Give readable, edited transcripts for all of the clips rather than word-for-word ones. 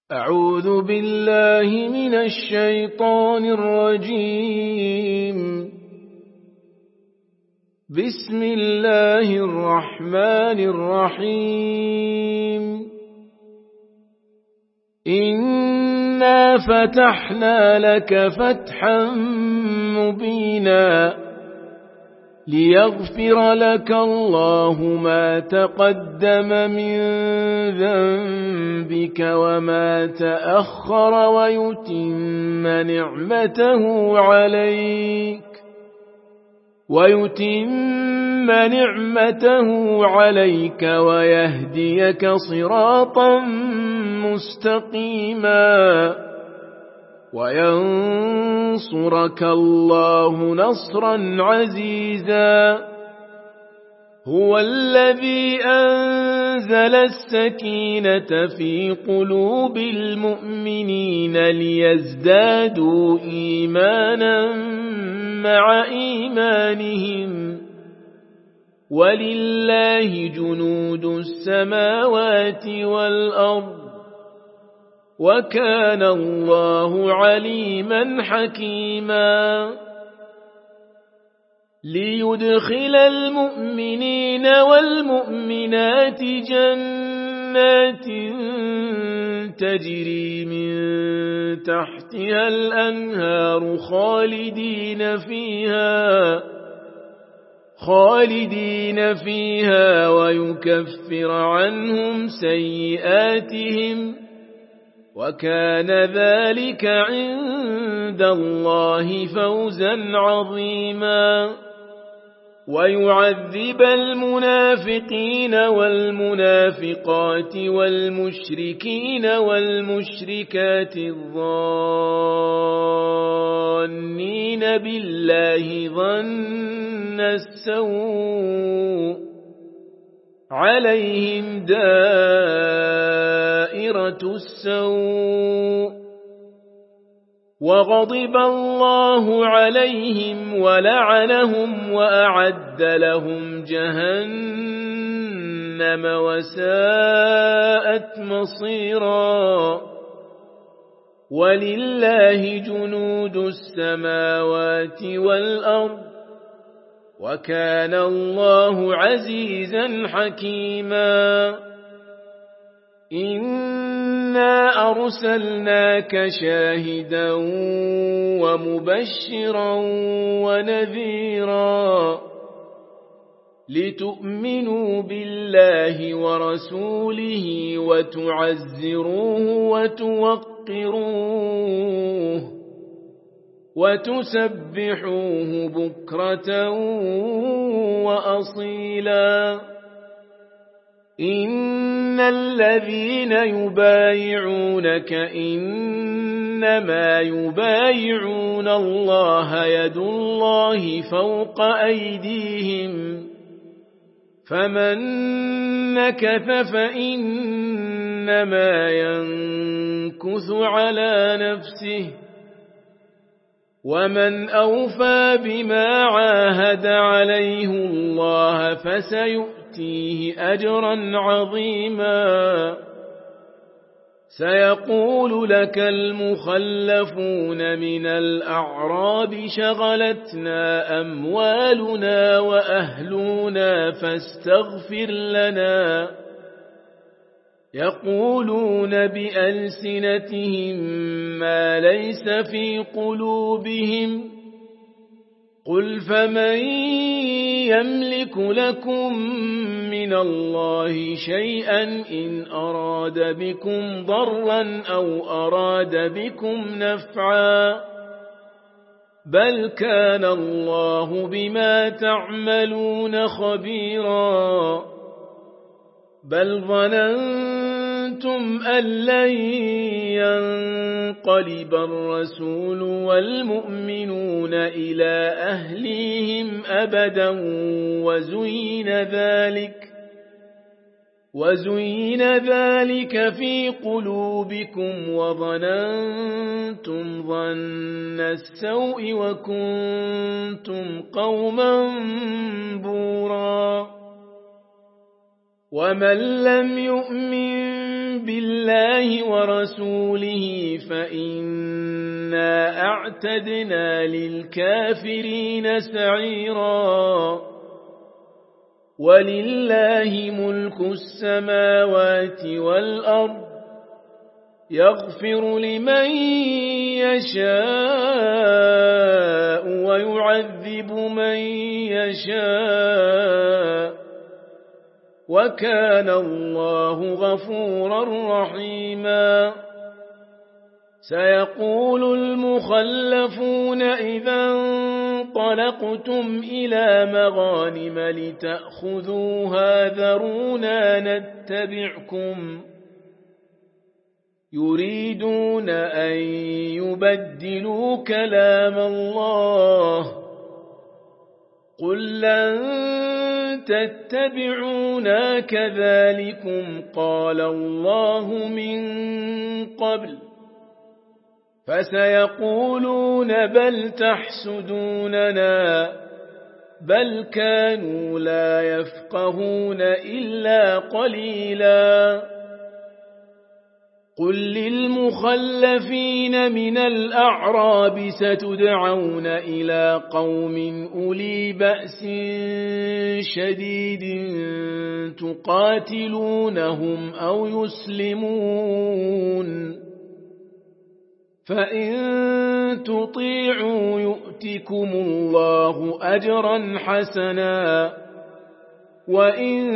أعوذ بالله من الشيطان الرجيم. بسم الله الرحمن الرحيم. إنا فتحنا لك فتحا مبينا ليغفر لك الله ما تقدم من ذنبك وما تأخر ويتم نعمته عليك ويهديك صراطا مستقيما وينصرك الله نصرا عزيزا. هو الذي أنزل السكينة في قلوب المؤمنين ليزدادوا إيمانا مع إيمانهم ولله جنود السماوات والأرض وكان الله عليما حكيما. ليدخل المؤمنين والمؤمنات جنات تجري من تحتها الأنهار خالدين فيها ويكفر عنهم سيئاتهم وكان ذلك عند الله فوزا عظيما. ويعذب المنافقين والمنافقات والمشركين والمشركات الظانين بالله ظن السوء عليهم دائرة السوء وغضب الله عليهم ولعنهم وأعد لهم جهنم وساءت مصيرا. ولله جنود السماوات والأرض وكان الله عزيزا حكيما. إنا أرسلناك شاهدا ومبشرا ونذيرا لتؤمنوا بالله ورسوله وتعزروه وتوقروه وتسبحوه بكرة وأصيلا. إن الذين يبايعونك إنما يبايعون الله يد الله فوق أيديهم فمن نكث فإنما ينكث على نفسه ومن أوفى بما عاهد عليه الله فسيؤتيه أجرا عظيما. سيقول لك المخلفون من الأعراب شغلتنا أموالنا وأهلنا فاستغفر لنا يقولون بألسنتهم ما ليس في قلوبهم قل فمن يملك لكم من الله شيئا إن أراد بكم ضرا أو أراد بكم نفعا بل كان الله بما تعملون خبيرا. بل ظننتم أن لن ينقلب الرسول والمؤمنون إلى أهليهم أبدا وزين ذلك في قلوبكم وظننتم ظن السوء وكنتم قوما بورا. ومن لم يؤمن بالله ورسوله فإنا أعتدنا للكافرين سعيرا ولله ملك السماوات والأرض يغفر لمن يشاء ويعذب من يشاء وكان الله غفورا رحيما سيقول المخلفون إذا انطلقتم إلى مغانم لتأخذوها ذرونا نتبعكم يريدون أن يبدلوا كلام الله قل لن تتبعونا كذلكم قال الله من قبل فسيقولون بل تحسدوننا بل كانوا لا يفقهون إلا قليلا قل للمخلفين من الأعراب ستدعون إلى قوم أولي بأس شديد تقاتلونهم أو يسلمون فإن تطيعوا يؤتكم الله أجرا حسنا وإن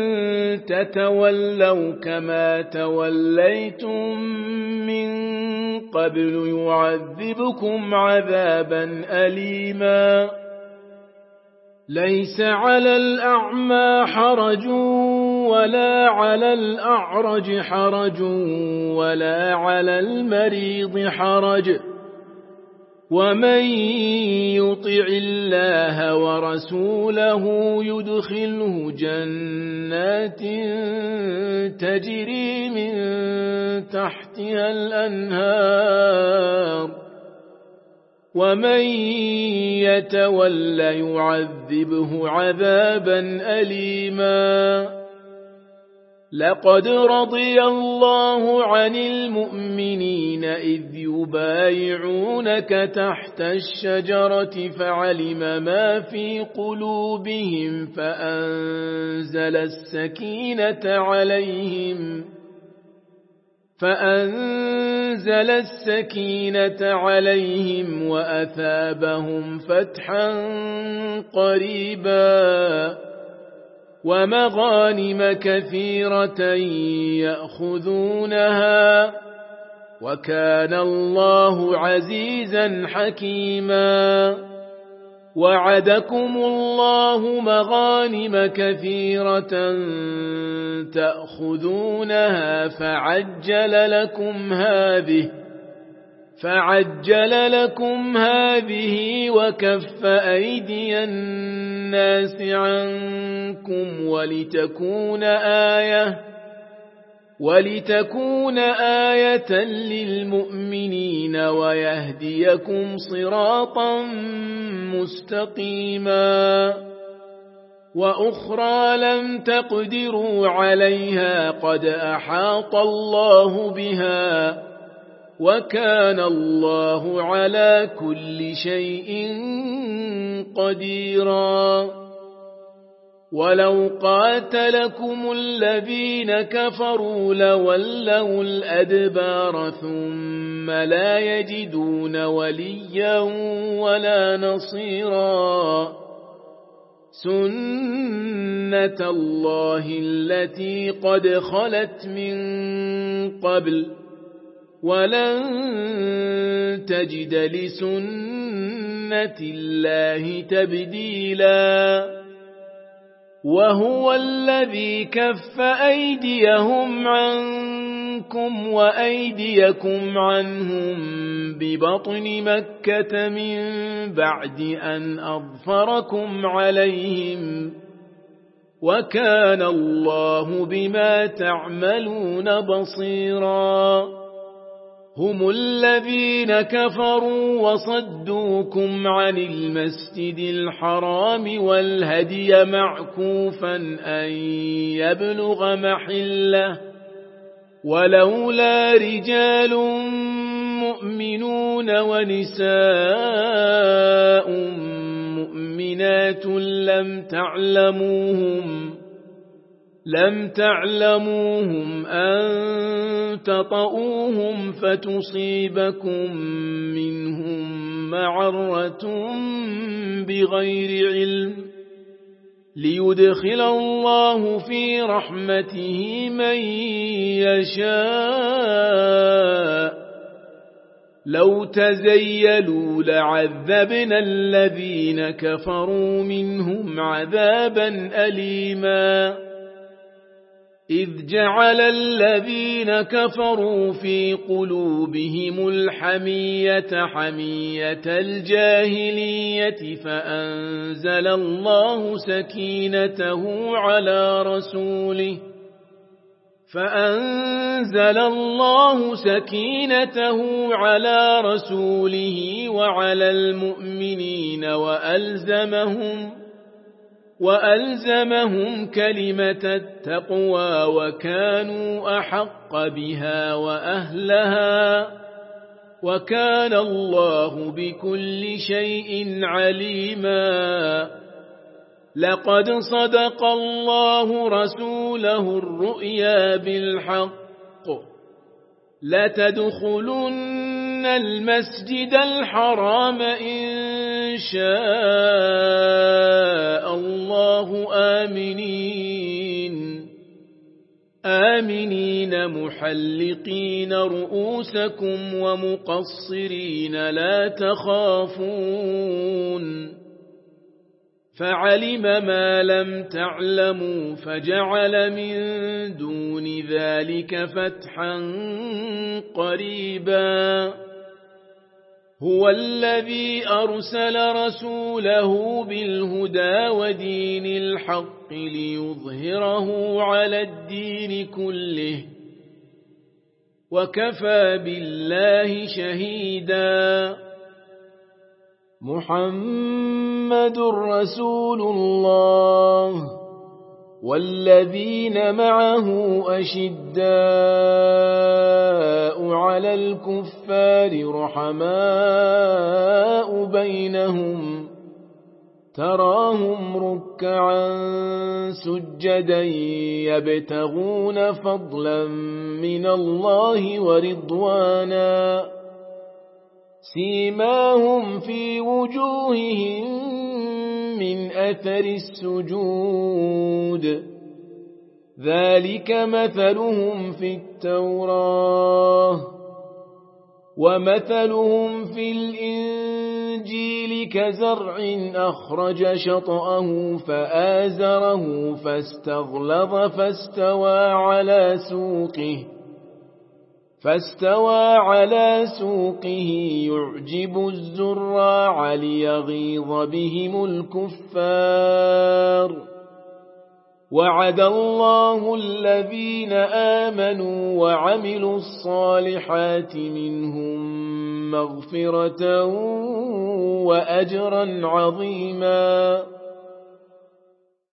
تتولوا كما توليتم من قبل يعذبكم عذابا أليما ليس على الأعمى حرج ولا على الأعرج حرج ولا على المريض حرج ومن يطع الله ورسوله يدخله جنات تجري من تحتها الأنهار ومن يتول يعذبه عذابا أليما لقد رضي الله عن المؤمنين إذ يبايعونك تحت الشجرة فعلم ما في قلوبهم فأنزل السكينة عليهم وأثابهم فتحا قريبا ومغانم كثيرة يأخذونها وكان الله عزيزا حكيما وعدكم الله مغانم كثيرة تأخذونها فعجل لكم هذه وكف أيدي الناس عنكم ولتكون آية للمؤمنين ويهديكم صراطا مستقيما وأخرى لم تقدروا عليها قد أحاط الله بها وكان الله على كل شيء قديرا ولو قاتلكم الذين كفروا لولوا الأدبار ثم لا يجدون وليا ولا نصيرا سنة الله التي قد خلت من قبل ولن تجد لسنة الله تبديلا وهو الذي كف أيديهم عنكم وأيديكم عنهم ببطن مكة من بعد أن أظفركم عليهم وكان الله بما تعملون بصيرا هم الذين كفروا وصدوكم عن المسجد الحرام والهدي معكوفا أن يبلغ محله ولولا رجال مؤمنون ونساء مؤمنات لم تعلموهم أن تطؤوهم فتصيبكم منهم معرة بغير علم ليدخل الله في رحمته من يشاء لو تزيلوا لعذبنا الذين كفروا منهم عذابا أليما إذ جعل الذين كفروا في قلوبهم الحمية حمية الجاهلية فأنزل الله سكينته على رسوله وعلى المؤمنين وألزمهم كلمة التقوى وكانوا أحق بها وأهلها وكان الله بكل شيء عليما لقد صدق الله رسوله الرؤيا بالحق لتدخلن المسجد الحرام إن شاء الله آمنين محلقين رؤوسكم ومقصرين لا تخافون فعلم ما لم تعلموا فجعل من دون ذلك فتحا قريبا هو الذي أرسل رسوله بالهدى ودين الحق ليظهره على الدين كله وكفى بالله شهيدا محمد رسول الله والذين معه أشداء على الكفار رحماء بينهم تراهم ركعا سجدا يبتغون فضلا من الله ورضوانا سيماهم في وجوههم من أثر السجود ذلك مثلهم في التوراة ومثلهم في الإنجيل كزرع أخرج شطأه فآزره فاستغلظ فاستوى على سوقه يعجب الزراع ليغيظ بهم الكفار وعد الله الذين آمنوا وعملوا الصالحات منهم مغفرة وأجرا عظيما